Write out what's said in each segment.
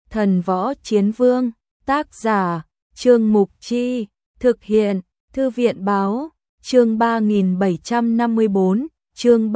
Thần Võ Chiến Vương, tác giả, Trương Mục Chi, thực hiện, Thư viện báo, chương 3754, chương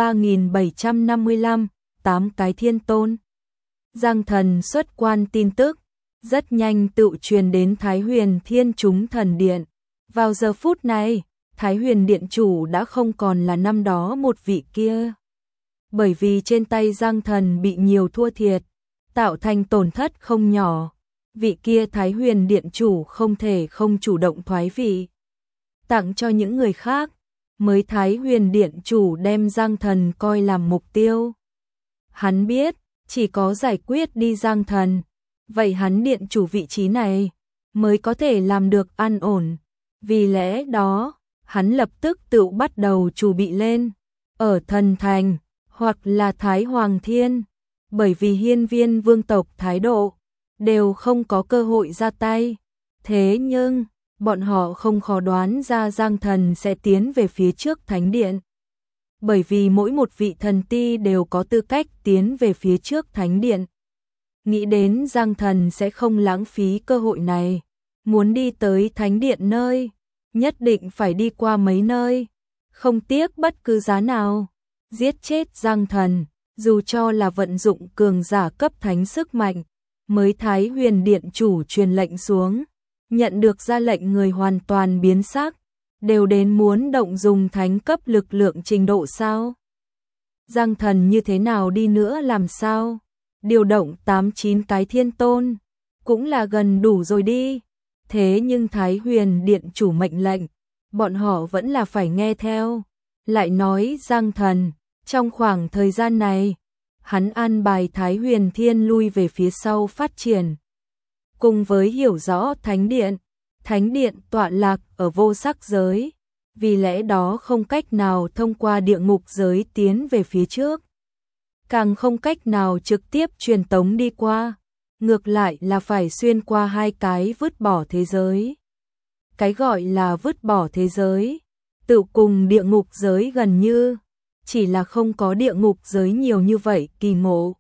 3755, 8 cái thiên tôn. Giang Thần xuất quan tin tức, rất nhanh tự truyền đến Thái Huyền Thiên Chúng Thần Điện. Vào giờ phút này, Thái Huyền Điện chủ đã không còn là năm đó một vị kia. Bởi vì trên tay Giang Thần bị nhiều thua thiệt, tạo thành tổn thất không nhỏ. Vị kia Thái Huyền Điện chủ không thể không chủ động thoái vị, tặng cho những người khác, mới Thái Huyền Điện chủ đem Giang Thần coi làm mục tiêu. Hắn biết, chỉ có giải quyết đi Giang Thần, vậy hắn điện chủ vị trí này mới có thể làm được an ổn. Vì lẽ đó, hắn lập tức tự bắt đầu chuẩn bị lên, ở Thần Thành, hoặc là Thái Hoàng Thiên, bởi vì hiên viên vương tộc thái độ, đều không có cơ hội ra tay. Thế nhưng, bọn họ không khó đoán ra Giang Thần sẽ tiến về phía trước Thánh Điện. Bởi vì mỗi một vị thần ti đều có tư cách tiến về phía trước Thánh Điện. Nghĩ đến Giang Thần sẽ không lãng phí cơ hội này, muốn đi tới Thánh Điện nơi, nhất định phải đi qua mấy nơi, không tiếc bất cứ giá nào, giết chết Giang Thần, dù cho là vận dụng cường giả cấp thánh sức mạnh, mới Thái Huyền Điện chủ truyền lệnh xuống, nhận được ra lệnh người hoàn toàn biến sắc, đều đến muốn động dùng thánh cấp lực lượng trình độ sao? Giang Thần như thế nào đi nữa làm sao? Điều động 8-9 cái thiên tôn, cũng là gần đủ rồi đi. Thế nhưng Thái Huyền Điện chủ mệnh lệnh, bọn họ vẫn là phải nghe theo. Lại nói Giang Thần, trong khoảng thời gian này, hắn an bài Thái Huyền Thiên lui về phía sau phát triển. Cùng với hiểu rõ Thánh Điện tọa lạc ở vô sắc giới, vì lẽ đó không cách nào thông qua địa ngục giới tiến về phía trước. Càng không cách nào trực tiếp truyền tống đi qua, ngược lại là phải xuyên qua hai cái vứt bỏ thế giới. Cái gọi là vứt bỏ thế giới, tự cùng địa ngục giới gần như, chỉ là không có địa ngục giới nhiều như vậy kỳ ngộ.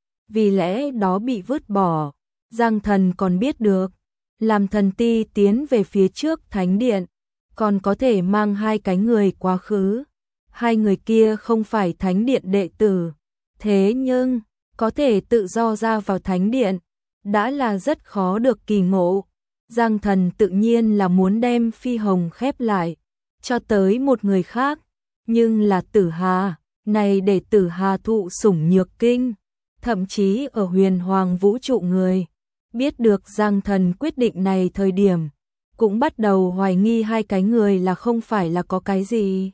Vì lẽ đó bị vứt bỏ, Giang Thần còn biết được, làm thần ti tiến về phía trước Thánh Điện, còn có thể mang hai cái người quá khứ. Hai người kia không phải Thánh Điện đệ tử, thế nhưng, có thể tự do ra vào Thánh Điện, đã là rất khó được kỳ ngộ. Giang Thần tự nhiên là muốn đem Phi Hồng khép lại, cho tới một người khác, nhưng là Tử Hà, này để Tử Hà thụ sủng nhược kinh, thậm chí ở Huyền Hoàng vũ trụ người, biết được Giang Thần quyết định này thời điểm, cũng bắt đầu hoài nghi hai cái người là không phải là có cái gì.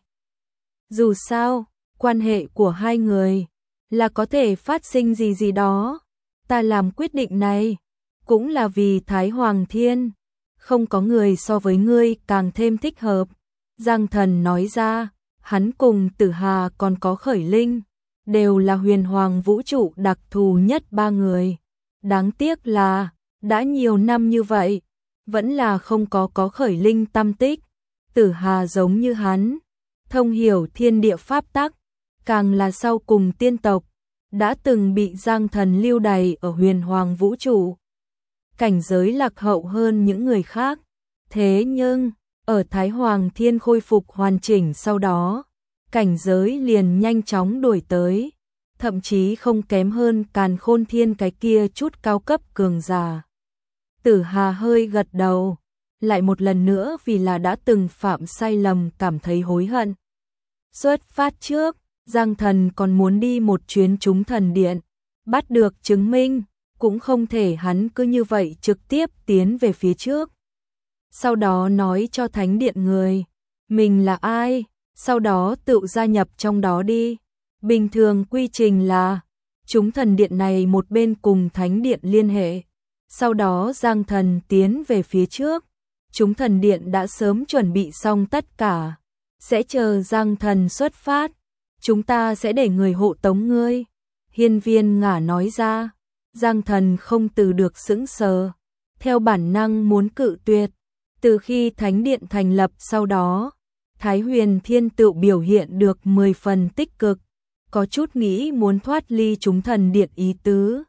Dù sao, quan hệ của hai người là có thể phát sinh gì đó. Ta làm quyết định này cũng là vì Thái Hoàng Thiên, không có người so với ngươi càng thêm thích hợp. Giang Thần nói ra, hắn cùng Tử Hà còn có Khởi Linh, đều là Huyền Hoàng vũ trụ đặc thù nhất ba người. Đáng tiếc là, đã nhiều năm như vậy, vẫn là không có Khởi Linh tâm tích. Tử Hà giống như hắn, thông hiểu thiên địa pháp tắc, càng là sau cùng tiên tộc, đã từng bị Giang Thần lưu đày ở Huyền Hoàng vũ trụ. Cảnh giới lạc hậu hơn những người khác. Thế nhưng, ở Thái Hoàng Thiên khôi phục hoàn chỉnh sau đó, cảnh giới liền nhanh chóng đuổi tới, thậm chí không kém hơn Càn Khôn Thiên cái kia chút cao cấp cường giả. Tử Hà hơi gật đầu, lại một lần nữa vì là đã từng phạm sai lầm cảm thấy hối hận. Xuất phát trước, Giang Thần còn muốn đi một chuyến Chúng Thần Điện, bắt được chứng minh, cũng không thể hắn cứ như vậy trực tiếp tiến về phía trước. Sau đó nói cho Thánh Điện người, mình là ai, sau đó tự gia nhập trong đó đi. Bình thường quy trình là, Chúng Thần Điện này một bên cùng Thánh Điện liên hệ, sau đó Giang Thần tiến về phía trước. Chúng Thần Điện đã sớm chuẩn bị xong tất cả, sẽ chờ Giang Thần xuất phát, chúng ta sẽ để người hộ tống ngươi. Hiên Viên Ngả nói ra. Giang Thần không từ được sững sờ, theo bản năng muốn cự tuyệt. Từ khi Thánh Điện thành lập sau đó, Thái Huyền Thiên tự biểu hiện được 10 phần tích cực, có chút nghĩ muốn thoát ly Chúng Thần Điện ý tứ.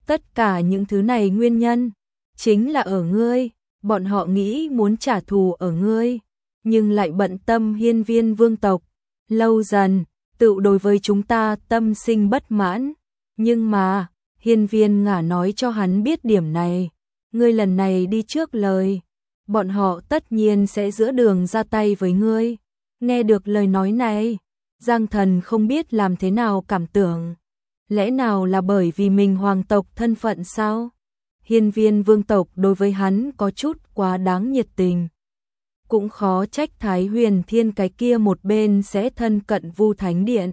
Tất cả những thứ này nguyên nhân chính là ở ngươi, bọn họ nghĩ muốn trả thù ở ngươi, nhưng lại bận tâm hiên viên vương tộc. Lâu dần, tự đối với chúng ta tâm sinh bất mãn, nhưng mà, hiên viên ngả nói cho hắn biết điểm này. Ngươi lần này đi trước lời, bọn họ tất nhiên sẽ giữa đường ra tay với ngươi. Nghe được lời nói này, Giang Thần không biết làm thế nào cảm tưởng. Lẽ nào là bởi vì mình hoàng tộc thân phận sao? Hiên viên vương tộc đối với hắn có chút quá đáng nhiệt tình. Cũng khó trách Thái Huyền Thiên cái kia một bên sẽ thân cận Vu Thánh Điện.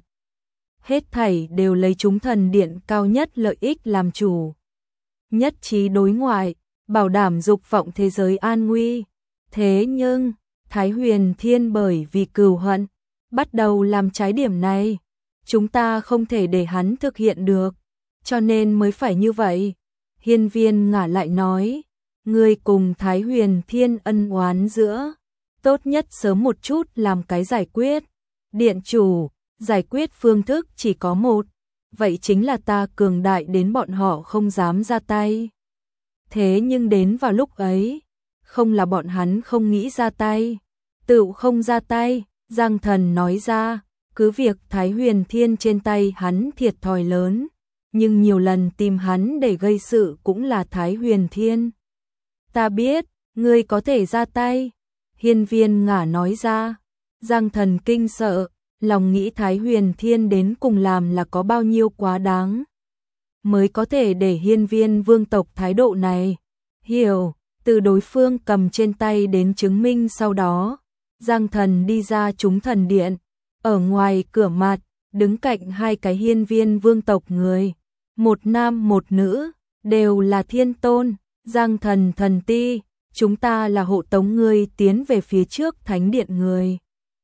Hết thảy đều lấy chúng thần điện cao nhất lợi ích làm chủ. Nhất trí đối ngoại, bảo đảm dục vọng thế giới an nguy. Thế nhưng, Thái Huyền Thiên bởi vì cừu hận, bắt đầu làm trái điểm này. Chúng ta không thể để hắn thực hiện được, cho nên mới phải như vậy. Hiên viên ngả lại nói, ngươi cùng Thái Huyền Thiên ân oán giữa, tốt nhất sớm một chút làm cái giải quyết. Điện chủ, giải quyết phương thức chỉ có một, vậy chính là ta cường đại đến bọn họ không dám ra tay. Thế nhưng đến vào lúc ấy, không là bọn hắn không nghĩ ra tay, tự không ra tay, Giang Thần nói ra, cứ việc Thái Huyền Thiên trên tay hắn thiệt thòi lớn, nhưng nhiều lần tìm hắn để gây sự cũng là Thái Huyền Thiên. Ta biết, ngươi có thể ra tay, hiên viên ngả nói ra. Giang Thần kinh sợ, lòng nghĩ Thái Huyền Thiên đến cùng làm là có bao nhiêu quá đáng, mới có thể để hiên viên vương tộc thái độ này. Hiểu, từ đối phương cầm trên tay đến chứng minh sau đó, Giang Thần đi ra chúng thần điện, ở ngoài cửa mặt, đứng cạnh hai cái hiên viên vương tộc người, một nam một nữ, đều là thiên tôn. Giang Thần thần ti, chúng ta là hộ tống ngươi tiến về phía trước thánh điện người.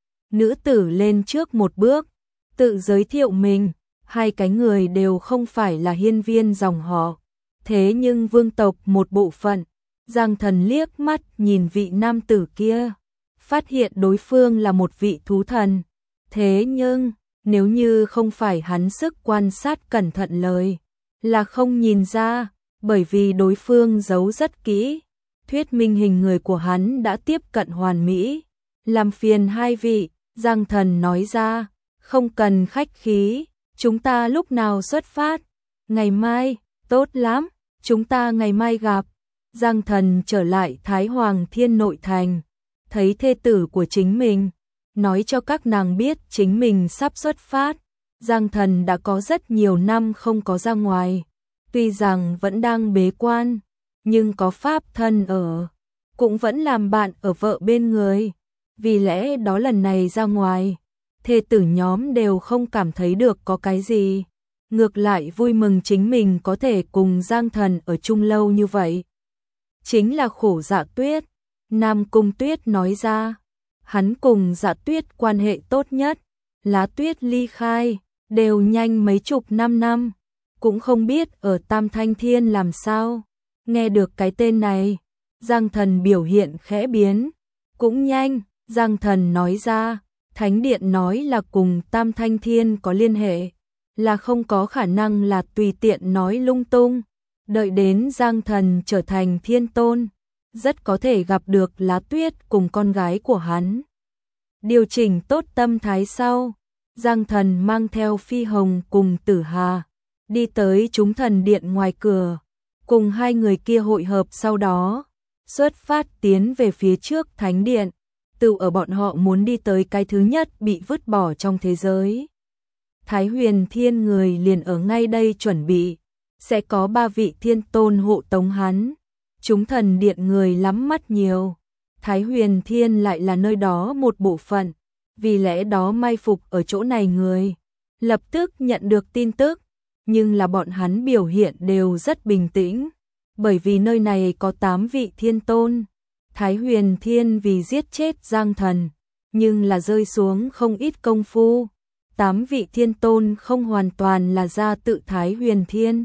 Nữ tử lên trước một bước, tự giới thiệu mình, hai cái người đều không phải là hiên viên dòng họ, thế nhưng vương tộc một bộ phận. Giang Thần liếc mắt nhìn vị nam tử kia, phát hiện đối phương là một vị thú thần. Thế nhưng, nếu như không phải hắn sức quan sát cẩn thận lời, là không nhìn ra, bởi vì đối phương giấu rất kỹ. Thuyết minh hình người của hắn đã tiếp cận hoàn mỹ. Làm phiền hai vị, Giang Thần nói ra, không cần khách khí, chúng ta lúc nào xuất phát? Ngày mai, tốt lắm, chúng ta ngày mai gặp. Giang Thần trở lại Thái Hoàng Thiên nội thành, thấy thê tử của chính mình, nói cho các nàng biết chính mình sắp xuất phát. Giang Thần đã có rất nhiều năm không có ra ngoài, tuy rằng vẫn đang bế quan, nhưng có pháp thân ở, cũng vẫn làm bạn ở vợ bên người. Vì lẽ đó lần này ra ngoài, thê tử nhóm đều không cảm thấy được có cái gì, ngược lại vui mừng chính mình có thể cùng Giang Thần ở chung lâu như vậy. Chính là khổ Dạ Tuyết. Nam Cung Tuyết nói ra, hắn cùng Dạ Tuyết quan hệ tốt nhất, Lá Tuyết ly khai, đều nhanh mấy chục năm, cũng không biết ở Tam Thanh Thiên làm sao. Nghe được cái tên này, Giang Thần biểu hiện khẽ biến, cũng nhanh. Giang Thần nói ra, Thánh Điện nói là cùng Tam Thanh Thiên có liên hệ, là không có khả năng là tùy tiện nói lung tung. Đợi đến Giang Thần trở thành thiên tôn, rất có thể gặp được Lá Tuyết cùng con gái của hắn. Điều chỉnh tốt tâm thái sau, Giang Thần mang theo Phi Hồng cùng Tử Hà, đi tới chúng thần điện ngoài cửa, cùng hai người kia hội hợp sau đó, xuất phát tiến về phía trước Thánh Điện. Tự ở bọn họ muốn đi tới cái thứ nhất bị vứt bỏ trong thế giới. Thái Huyền Thiên người liền ở ngay đây chuẩn bị, sẽ có 3 vị thiên tôn hộ tống hắn. Chúng thần điện người lắm mắt nhiều, Thái Huyền Thiên lại là nơi đó một bộ phận, vì lẽ đó mai phục ở chỗ này người lập tức nhận được tin tức, nhưng là bọn hắn biểu hiện đều rất bình tĩnh, bởi vì nơi này có 8 vị thiên tôn. Thái Huyền Thiên vì giết chết Giang Thần, nhưng là rơi xuống không ít công phu. 8 vị thiên tôn không hoàn toàn là ra tự Thái Huyền Thiên.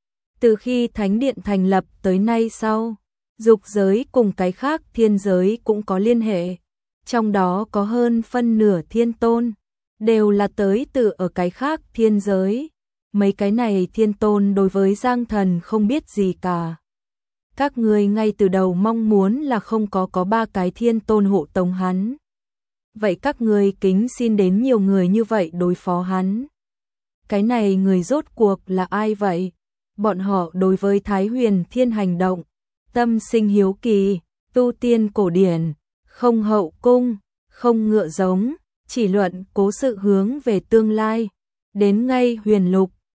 Từ khi Thánh Điện thành lập tới nay sau, dục giới cùng cái khác thiên giới cũng có liên hệ. Trong đó có hơn phân nửa thiên tôn, đều là tới từ ở cái khác thiên giới. mấy cái này thiên tôn đối với Giang Thần không biết gì cả. Các ngươi ngay từ đầu mong muốn là không có ba cái thiên tôn hộ tống hắn. Vậy các ngươi kính xin đến nhiều người như vậy đối phó hắn. Cái này người rốt cuộc là ai vậy? Bọn họ đối với Thái Huyền Thiên hành động, tâm sinh hiếu kỳ, tu tiên cổ điển, không hậu cung, không ngựa giống, chỉ luận cố sự hướng về tương lai. Đến ngay Huyền Lục,